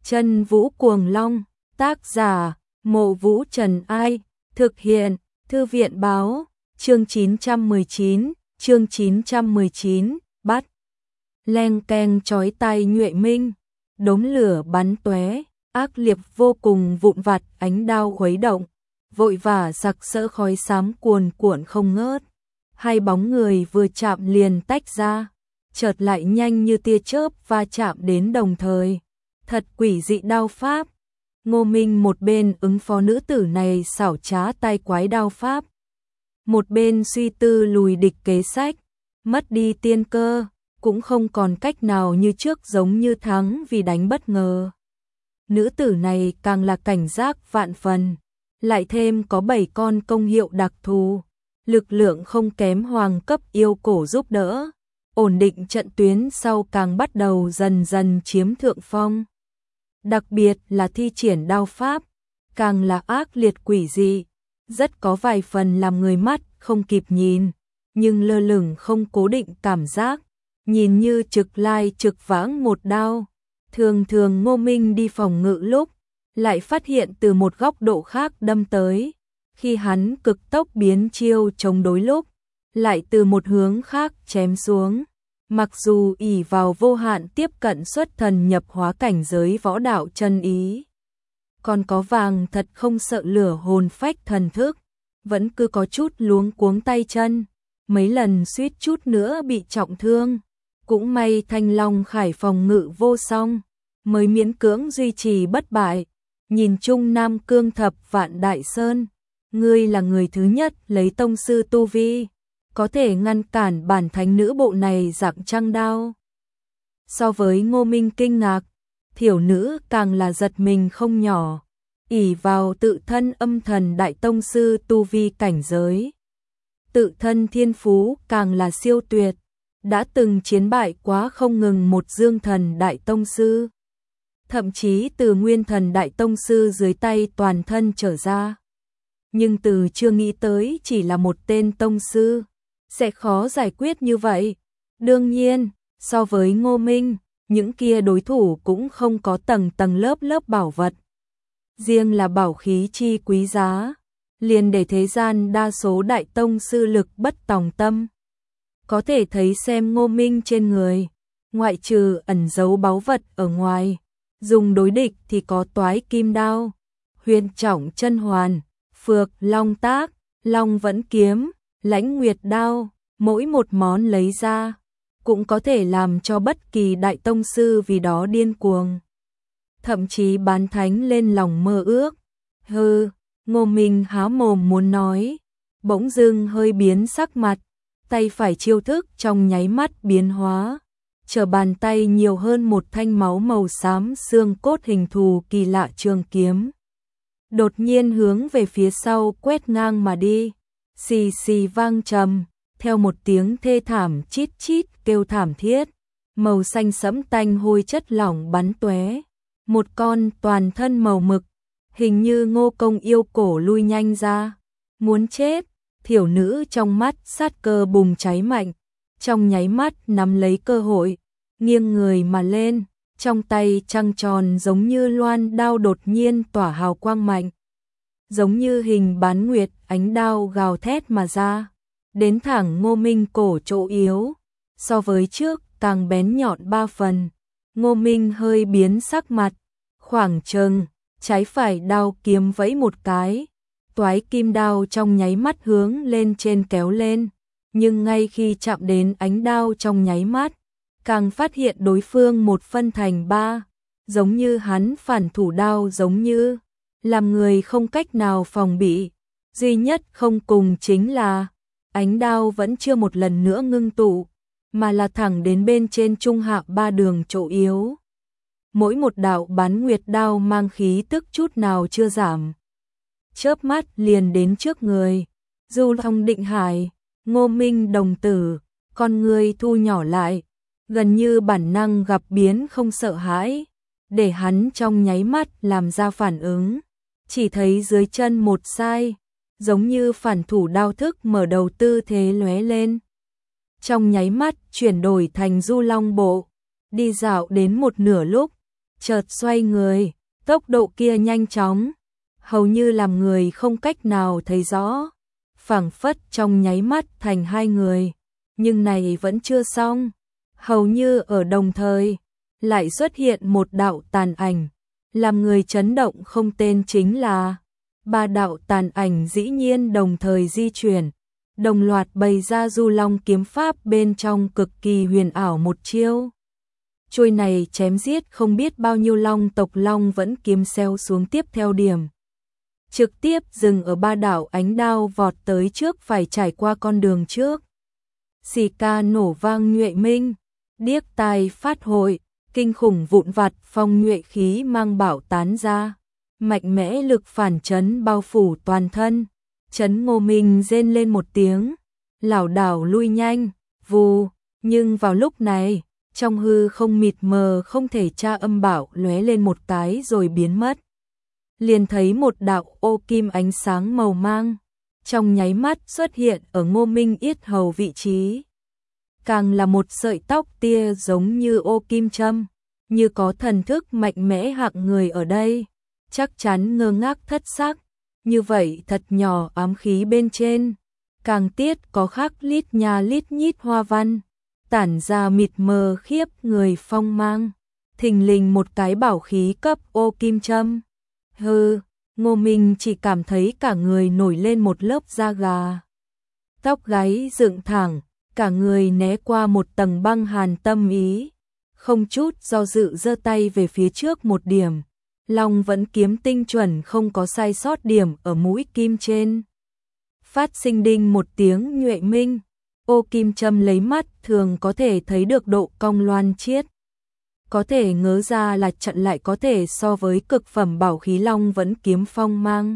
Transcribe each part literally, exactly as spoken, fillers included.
Chân Vũ Cuồng Long, tác giả, Mộ Vũ Trần Ai, thực hiện, Thư viện Báo, chương chín trăm mười chín, chương chín trăm mười chín, bắt. Leng keng chói tai nhuệ minh, đốm lửa bắn tóe, ác liệt vô cùng vụn vặt, ánh đao khuấy động, vội vã sặc sỡ khói xám cuồn cuộn không ngớt. Hai bóng người vừa chạm liền tách ra, chợt lại nhanh như tia chớp va chạm đến đồng thời. Thật quỷ dị đao pháp. Ngô Minh một bên ứng phó nữ tử này xảo trá tay quái đao pháp, một bên suy tư lùi địch kế sách, mất đi tiên cơ, cũng không còn cách nào như trước giống như thắng vì đánh bất ngờ. Nữ tử này càng là cảnh giác vạn phần, lại thêm có bảy con công hiệu đặc thù, lực lượng không kém hoàng cấp yêu cổ giúp đỡ, ổn định trận tuyến sau càng bắt đầu dần dần chiếm thượng phong. Đặc biệt là thi triển đao pháp, càng là ác liệt quỷ dị, rất có vài phần làm người mắt không kịp nhìn, nhưng lơ lửng không cố định cảm giác, nhìn như trực lai trực vãng một đao. Thường thường Ngô Minh đi phòng ngự lúc, lại phát hiện từ một góc độ khác đâm tới, khi hắn cực tốc biến chiêu chống đối lúc, lại từ một hướng khác chém xuống. Mặc dù ỷ vào vô hạn tiếp cận xuất thần nhập hóa cảnh giới võ đạo chân ý, còn có vàng thật không sợ lửa hồn phách thần thức, vẫn cứ có chút luống cuống tay chân, mấy lần suýt chút nữa bị trọng thương. Cũng may Thanh Long Khải phòng ngự vô song, mới miễn cưỡng duy trì bất bại. Nhìn chung Nam Cương Thập Vạn Đại Sơn, ngươi là người thứ nhất lấy tông sư tu vi, có thể ngăn cản bản thánh nữ bộ này dạng trăng đao. So với Ngô Minh kinh ngạc, thiểu nữ càng là giật mình không nhỏ, ỷ vào tự thân âm thần đại tông sư tu vi cảnh giới. Tự thân thiên phú càng là siêu tuyệt, đã từng chiến bại quá không ngừng một dương thần đại tông sư. Thậm chí từ nguyên thần đại tông sư dưới tay toàn thân trở ra. Nhưng từ chưa nghĩ tới chỉ là một tên tông sư sẽ khó giải quyết như vậy. Đương nhiên, so với Ngô Minh, những kia đối thủ cũng không có tầng tầng lớp lớp bảo vật. Riêng là bảo khí chi quý giá, liền để thế gian đa số đại tông sư lực bất tòng tâm. Có thể thấy xem Ngô Minh trên người, ngoại trừ ẩn giấu báu vật ở ngoài, dùng đối địch thì có toái kim đao, huyền trọng chân hoàn, phược long tác, long vẫn kiếm, lãnh nguyệt đao, mỗi một món lấy ra, cũng có thể làm cho bất kỳ đại tông sư vì đó điên cuồng. Thậm chí bán thánh lên lòng mơ ước. Hừ, Ngô Minh há mồm muốn nói, bỗng dưng hơi biến sắc mặt, tay phải chiêu thức trong nháy mắt biến hóa. Trở bàn tay nhiều hơn một thanh máu màu xám xương cốt hình thù kỳ lạ trường kiếm. Đột nhiên hướng về phía sau quét ngang mà đi. Xì xì vang trầm, theo một tiếng thê thảm chít chít kêu thảm thiết. Màu xanh sẫm tanh hôi chất lỏng bắn tóe. Một con toàn thân màu mực, hình như Ngô Công yêu cổ lui nhanh ra. Muốn chết, thiểu nữ trong mắt sát cơ bùng cháy mạnh. Trong nháy mắt nắm lấy cơ hội, nghiêng người mà lên, trong tay trăng tròn giống như loan đao đột nhiên tỏa hào quang mạnh. Giống như hình bán nguyệt, ánh đao gào thét mà ra, đến thẳng Ngô Minh cổ chỗ yếu, so với trước càng bén nhọn ba phần. Ngô Minh hơi biến sắc mặt, khoảng chừng, trái phải đao kiếm vẫy một cái, toái kim đao trong nháy mắt hướng lên trên kéo lên. Nhưng ngay khi chạm đến ánh đao trong nháy mắt, càng phát hiện đối phương một phân thành ba, giống như hắn phản thủ đao giống như, làm người không cách nào phòng bị. Duy nhất không cùng chính là, ánh đao vẫn chưa một lần nữa ngưng tụ, mà là thẳng đến bên trên trung hạ ba đường chỗ yếu. Mỗi một đạo bán nguyệt đao mang khí tức chút nào chưa giảm. Chớp mắt liền đến trước người, Du Long Định Hải. Ngô Minh đồng tử, con người thu nhỏ lại, gần như bản năng gặp biến không sợ hãi, để hắn trong nháy mắt làm ra phản ứng. Chỉ thấy dưới chân một sai, giống như phản thủ đao thức mở đầu tư thế lóe lên. Trong nháy mắt chuyển đổi thành Du Long bộ, đi dạo đến một nửa lúc, chợt xoay người, tốc độ kia nhanh chóng, hầu như làm người không cách nào thấy rõ, phảng phất trong nháy mắt thành hai người, nhưng này vẫn chưa xong, hầu như ở đồng thời, lại xuất hiện một đạo tàn ảnh, làm người chấn động không tên chính là ba đạo tàn ảnh dĩ nhiên đồng thời di chuyển, đồng loạt bày ra Du Long kiếm pháp bên trong cực kỳ huyền ảo một chiêu. Chuôi này chém giết không biết bao nhiêu long tộc long vẫn kiếm xeo xuống tiếp theo điểm. Trực tiếp dừng ở ba đạo ánh đao vọt tới trước phải trải qua con đường trước. Xì ca nổ vang nhuệ minh, điếc tai phát hội, kinh khủng vụn vặt phong nhuệ khí mang bạo tán ra. Mạnh mẽ lực phản chấn bao phủ toàn thân, chấn Ngô Minh rên lên một tiếng, lảo đảo lui nhanh, vù, nhưng vào lúc này, trong hư không mịt mờ không thể tra âm bảo lóe lên một cái rồi biến mất. Liền thấy một đạo ô kim ánh sáng màu mang, trong nháy mắt xuất hiện ở Ngô Minh yết hầu vị trí. Càng là một sợi tóc tia giống như ô kim châm, như có thần thức mạnh mẽ hạng người ở đây. Chắc chắn ngơ ngác thất sắc, như vậy thật nhỏ ám khí bên trên, càng tiết có khắc lít nha lít nhít hoa văn, tản ra mịt mờ khiếp người phong mang, thình lình một cái bảo khí cấp ô kim châm. Hừ, Ngô Minh chỉ cảm thấy cả người nổi lên một lớp da gà. Tóc gáy dựng thẳng, cả người né qua một tầng băng hàn tâm ý, không chút do dự giơ tay về phía trước một điểm. Long vẫn kiếm tinh chuẩn không có sai sót điểm ở mũi kim trên. Phát sinh đinh một tiếng nhuệ minh, ô kim châm lấy mắt thường có thể thấy được độ cong loan chiết. Có thể ngớ ra là trận lại có thể so với cực phẩm bảo khí long vẫn kiếm phong mang.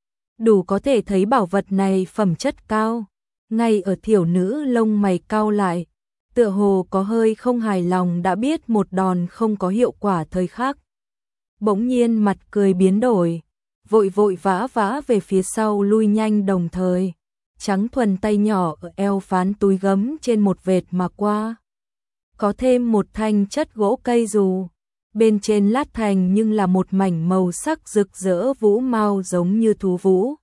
Đủ có thể thấy bảo vật này phẩm chất cao. Ngay ở thiểu nữ lông mày cau lại, tựa hồ có hơi không hài lòng đã biết một đòn không có hiệu quả thời khắc. Bỗng nhiên mặt cười biến đổi, vội vội vã vã về phía sau lui nhanh đồng thời, trắng thuần tay nhỏ ở eo phán túi gấm trên một vệt mà qua. Có thêm một thanh chất gỗ cây dù, bên trên lát thành nhưng là một mảnh màu sắc rực rỡ vũ mau giống như thú vũ.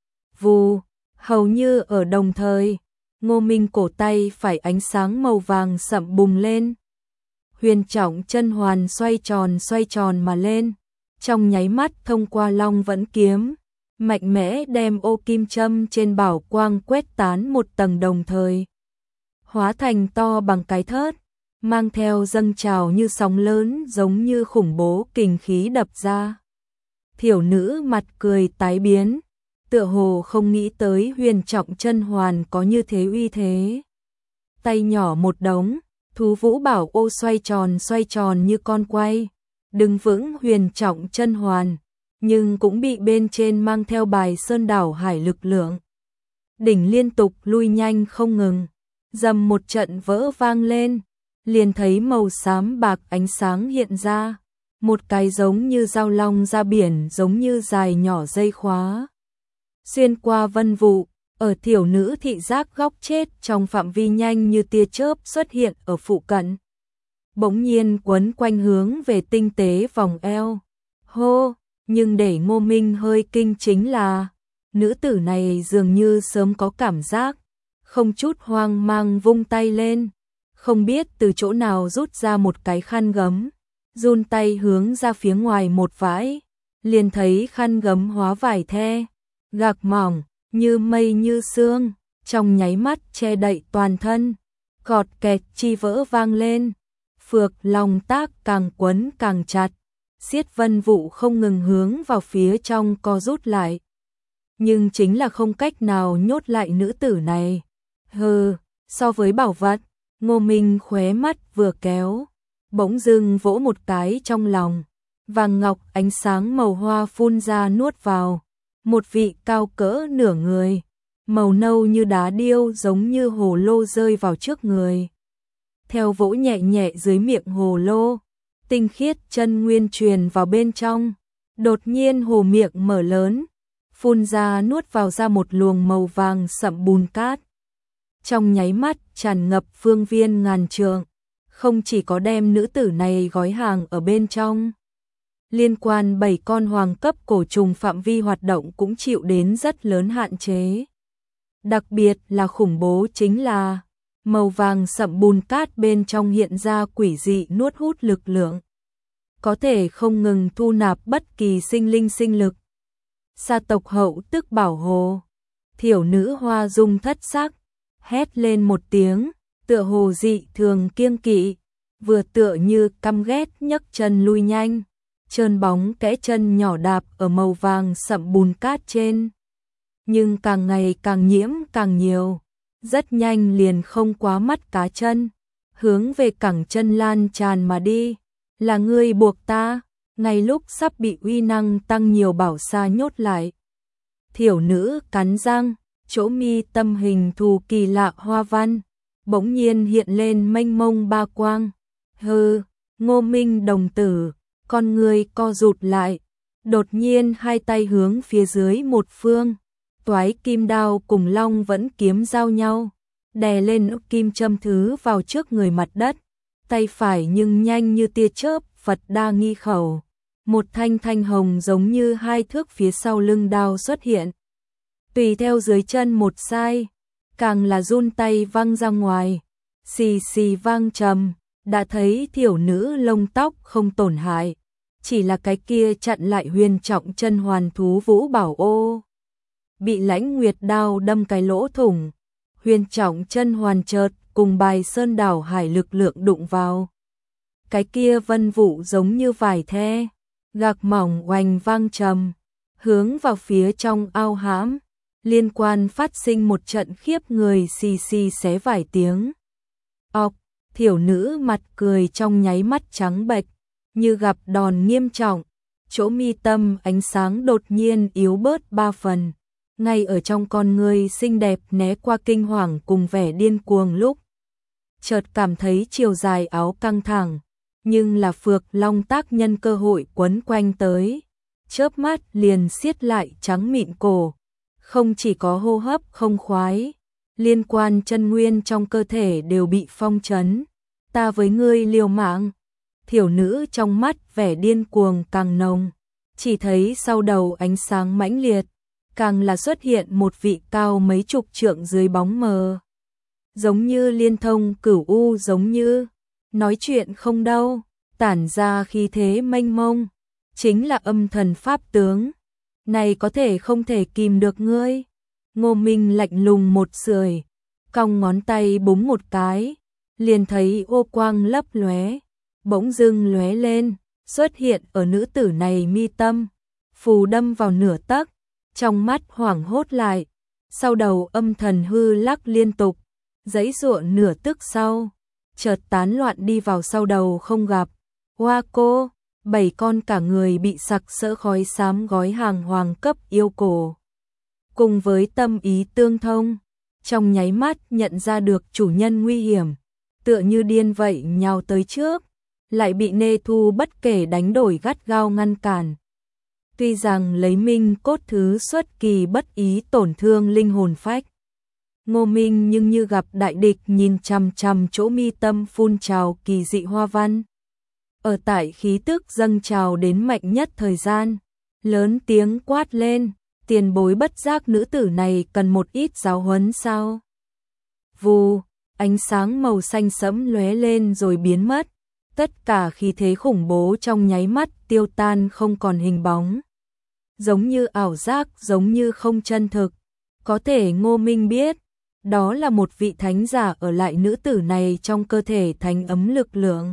Vù, hầu như ở đồng thời, Ngô Minh cổ tay phải ánh sáng màu vàng sậm bùng lên. Huyền trọng chân hoàn xoay tròn xoay tròn mà lên, trong nháy mắt thông qua long vẫn kiếm, mạnh mẽ đem ô kim châm trên bảo quang quét tán một tầng đồng thời. Hóa thành to bằng cái thớt, mang theo dâng trào như sóng lớn giống như khủng bố kình khí đập ra. Thiểu nữ mặt cười tái biến, tựa hồ không nghĩ tới huyền trọng chân hoàn có như thế uy thế. Tay nhỏ một đống, thú vũ bảo ô xoay tròn xoay tròn như con quay, đứng vững huyền trọng chân hoàn, nhưng cũng bị bên trên mang theo bài sơn đảo hải lực lượng. Đỉnh liên tục lui nhanh không ngừng, dầm một trận vỡ vang lên, liền thấy màu xám bạc ánh sáng hiện ra, một cái giống như dao long ra biển giống như dài nhỏ dây khóa. Xuyên qua vân vụ, ở thiểu nữ thị giác góc chết trong phạm vi nhanh như tia chớp xuất hiện ở phụ cận. Bỗng nhiên quấn quanh hướng về tinh tế vòng eo. Hô, nhưng để Ngô Minh hơi kinh chính là, nữ tử này dường như sớm có cảm giác, không chút hoang mang vung tay lên, không biết từ chỗ nào rút ra một cái khăn gấm, run tay hướng ra phía ngoài một vãi, liền thấy khăn gấm hóa vải the, gạc mỏng, như mây như sương, trong nháy mắt che đậy toàn thân, cọt kẹt chi vỡ vang lên, phược lòng tác càng quấn càng chặt, xiết vân vụ không ngừng hướng vào phía trong co rút lại. Nhưng chính là không cách nào nhốt lại nữ tử này. Hừ, so với bảo vật, Ngô Minh khóe mắt vừa kéo, bỗng dưng vỗ một cái trong lòng, vàng ngọc ánh sáng màu hoa phun ra nuốt vào, một vị cao cỡ nửa người, màu nâu như đá điêu giống như hồ lô rơi vào trước người. Theo vỗ nhẹ nhẹ dưới miệng hồ lô, tinh khiết chân nguyên truyền vào bên trong, đột nhiên hồ miệng mở lớn, phun ra nuốt vào ra một luồng màu vàng sậm bùn cát. Trong nháy mắt tràn ngập phương viên ngàn trượng, không chỉ có đem nữ tử này gói hàng ở bên trong, liên quan bảy con hoàng cấp cổ trùng phạm vi hoạt động cũng chịu đến rất lớn hạn chế. Đặc biệt là khủng bố chính là màu vàng sậm bùn cát bên trong hiện ra quỷ dị nuốt hút lực lượng, có thể không ngừng thu nạp bất kỳ sinh linh sinh lực. Sa tộc hậu tức bảo hồ, thiểu nữ Hoa Dung thất sắc, hét lên một tiếng, tựa hồ dị thường kiêng kỵ, vừa tựa như căm ghét nhấc chân lui nhanh, trơn bóng kẽ chân nhỏ đạp ở màu vàng sậm bùn cát trên. Nhưng càng ngày càng nhiễm càng nhiều, rất nhanh liền không quá mắt cá chân, hướng về cẳng chân lan tràn mà đi. Là ngươi buộc ta, ngay lúc sắp bị uy năng tăng nhiều bảo sa nhốt lại. Thiểu nữ cắn răng, chỗ mi tâm hình thù kỳ lạ hoa văn, bỗng nhiên hiện lên mênh mông ba quang. Hừ, Ngô Minh đồng tử, con người co rụt lại, đột nhiên hai tay hướng phía dưới một phương, toái kim đao cùng long vẫn kiếm giao nhau, đè lên ốc kim châm thứ vào trước người mặt đất, tay phải nhưng nhanh như tia chớp, Phật đa nghi khẩu, một thanh thanh hồng giống như hai thước phía sau lưng đao xuất hiện. Tùy theo dưới chân một sai, càng là run tay văng ra ngoài, xì xì vang trầm, đã thấy thiểu nữ lông tóc không tổn hại, chỉ là cái kia chặn lại huyền trọng chân hoàn thú Vũ Bảo ô. Bị Lãnh Nguyệt đao đâm cái lỗ thủng, huyền trọng chân hoàn chợt cùng bài sơn đảo hải lực lượng đụng vào. Cái kia vân vụ giống như vải the, gạc mỏng oanh vang trầm, hướng vào phía trong ao hãm, liên quan phát sinh một trận khiếp người xì xì xé vài tiếng. Ọc, thiểu nữ mặt cười trong nháy mắt trắng bệch, như gặp đòn nghiêm trọng, chỗ mi tâm ánh sáng đột nhiên yếu bớt ba phần, ngay ở trong con người xinh đẹp né qua kinh hoàng cùng vẻ điên cuồng lúc. Chợt cảm thấy chiều dài áo căng thẳng, nhưng là phược long tác nhân cơ hội quấn quanh tới, chớp mắt liền siết lại trắng mịn cổ, không chỉ có hô hấp không khoái, liên quan chân nguyên trong cơ thể đều bị phong trấn. Ta với ngươi liều mạng. Thiểu nữ trong mắt vẻ điên cuồng càng nồng, chỉ thấy sau đầu ánh sáng mãnh liệt, càng là xuất hiện một vị cao mấy chục trượng dưới bóng mờ, giống như liên thông cửu u, giống như nói chuyện không đâu, tản ra khí thế mênh mông, chính là âm thần pháp tướng. Này có thể không thể kìm được ngươi. Ngô Minh lạnh lùng một sưởi, cong ngón tay búng một cái, liền thấy ô quang lấp lóe, bỗng dưng lóe lên, xuất hiện ở nữ tử này mi tâm, phù đâm vào nửa tấc, trong mắt hoảng hốt lại, sau đầu âm thần hư lắc liên tục, giãy giụa nửa tức sau, chợt tán loạn đi vào sau đầu không gặp. Hoa cô, bảy con cả người bị sặc sỡ khói xám gói hàng hoàng cấp yêu cổ. Cùng với tâm ý tương thông, trong nháy mắt nhận ra được chủ nhân nguy hiểm, tựa như điên vậy nhào tới trước, lại bị Nê Thu bất kể đánh đổi gắt gao ngăn cản. Tuy rằng lấy minh cốt thứ xuất kỳ bất ý tổn thương linh hồn phách, Ngô Minh nhưng như gặp đại địch nhìn chằm chằm chỗ mi tâm phun trào kỳ dị hoa văn. Ở tại khí tức dâng trào đến mạnh nhất thời gian, lớn tiếng quát lên, tiền bối bất giác nữ tử này cần một ít giáo huấn sao? Vù, ánh sáng màu xanh sẫm lóe lên rồi biến mất, tất cả khí thế khủng bố trong nháy mắt tiêu tan không còn hình bóng. Giống như ảo giác, giống như không chân thực, có thể Ngô Minh biết, đó là một vị thánh giả ở lại nữ tử này trong cơ thể thánh ấm lực lượng.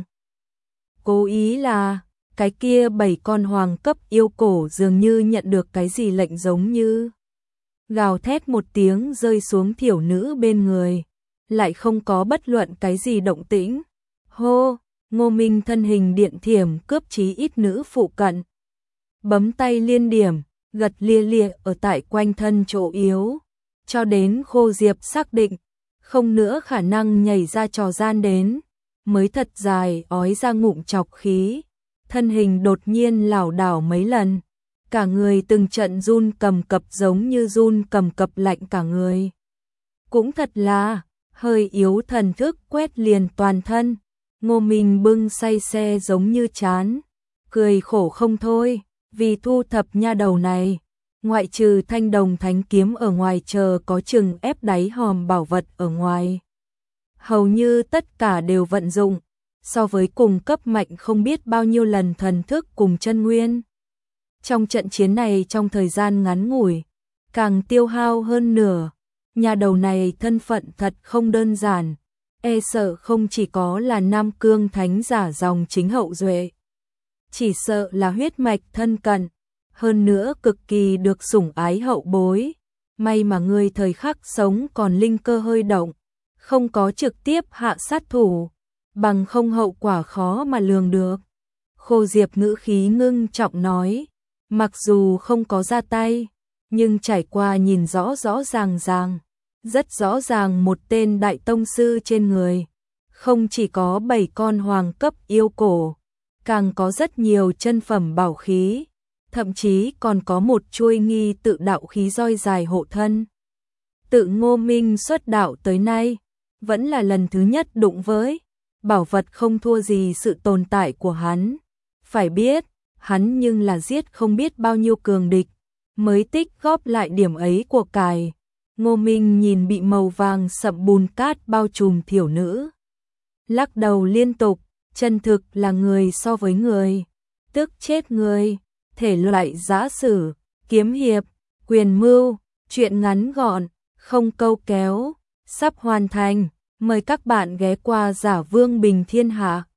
Cố ý là, cái kia bảy con hoàng cấp yêu cổ dường như nhận được cái gì lệnh, giống như gào thét một tiếng rơi xuống thiểu nữ bên người, lại không có bất luận cái gì động tĩnh. Hô, Ngô Minh thân hình điện thiểm cướp chí ít nữ phụ cận, bấm tay liên điểm, gật lia lịa ở tại quanh thân chỗ yếu, cho đến Khô Diệp xác định không nữa khả năng nhảy ra trò gian đến, mới thật dài ói ra ngụm chọc khí, thân hình đột nhiên lảo đảo mấy lần, cả người từng trận run cầm cập, giống như run cầm cập lạnh cả người. Cũng thật là, hơi yếu thần thức quét liền toàn thân, Ngô Minh bưng say xe giống như chán, cười khổ không thôi, vì thu thập nha đầu này, ngoại trừ thanh đồng thánh kiếm ở ngoài chờ có chừng ép đáy hòm bảo vật ở ngoài. Hầu như tất cả đều vận dụng, so với cùng cấp mạnh không biết bao nhiêu lần thần thức cùng chân nguyên. Trong trận chiến này trong thời gian ngắn ngủi, càng tiêu hao hơn nửa, nhà đầu này thân phận thật không đơn giản, e sợ không chỉ có là Nam Cương thánh giả dòng chính hậu duệ, chỉ sợ là huyết mạch thân cận, hơn nữa cực kỳ được sủng ái hậu bối. May mà người thời khắc sống còn linh cơ hơi động, không có trực tiếp hạ sát thủ, bằng không hậu quả khó mà lường được. Khô Diệp ngữ khí ngưng trọng nói, mặc dù không có ra tay, nhưng trải qua nhìn rõ rõ ràng ràng, rất rõ ràng một tên đại tông sư trên người, không chỉ có bảy con hoàng cấp yêu cổ, càng có rất nhiều chân phẩm bảo khí, thậm chí còn có một chuôi nghi tự đạo khí roi dài hộ thân. Tự Ngô Minh xuất đạo tới nay, vẫn là lần thứ nhất đụng với bảo vật không thua gì sự tồn tại của hắn. Phải biết, hắn nhưng là giết không biết bao nhiêu cường địch, mới tích góp lại điểm ấy của cải. Ngô Minh nhìn bị màu vàng sậm bùn cát bao trùm thiểu nữ, lắc đầu liên tục, chân thực là người so với người, tức chết người, thể loại giã sử, kiếm hiệp, quyền mưu, chuyện ngắn gọn, không câu kéo, sắp hoàn thành, mời các bạn ghé qua Giả Vương Bình Thiên Hạ.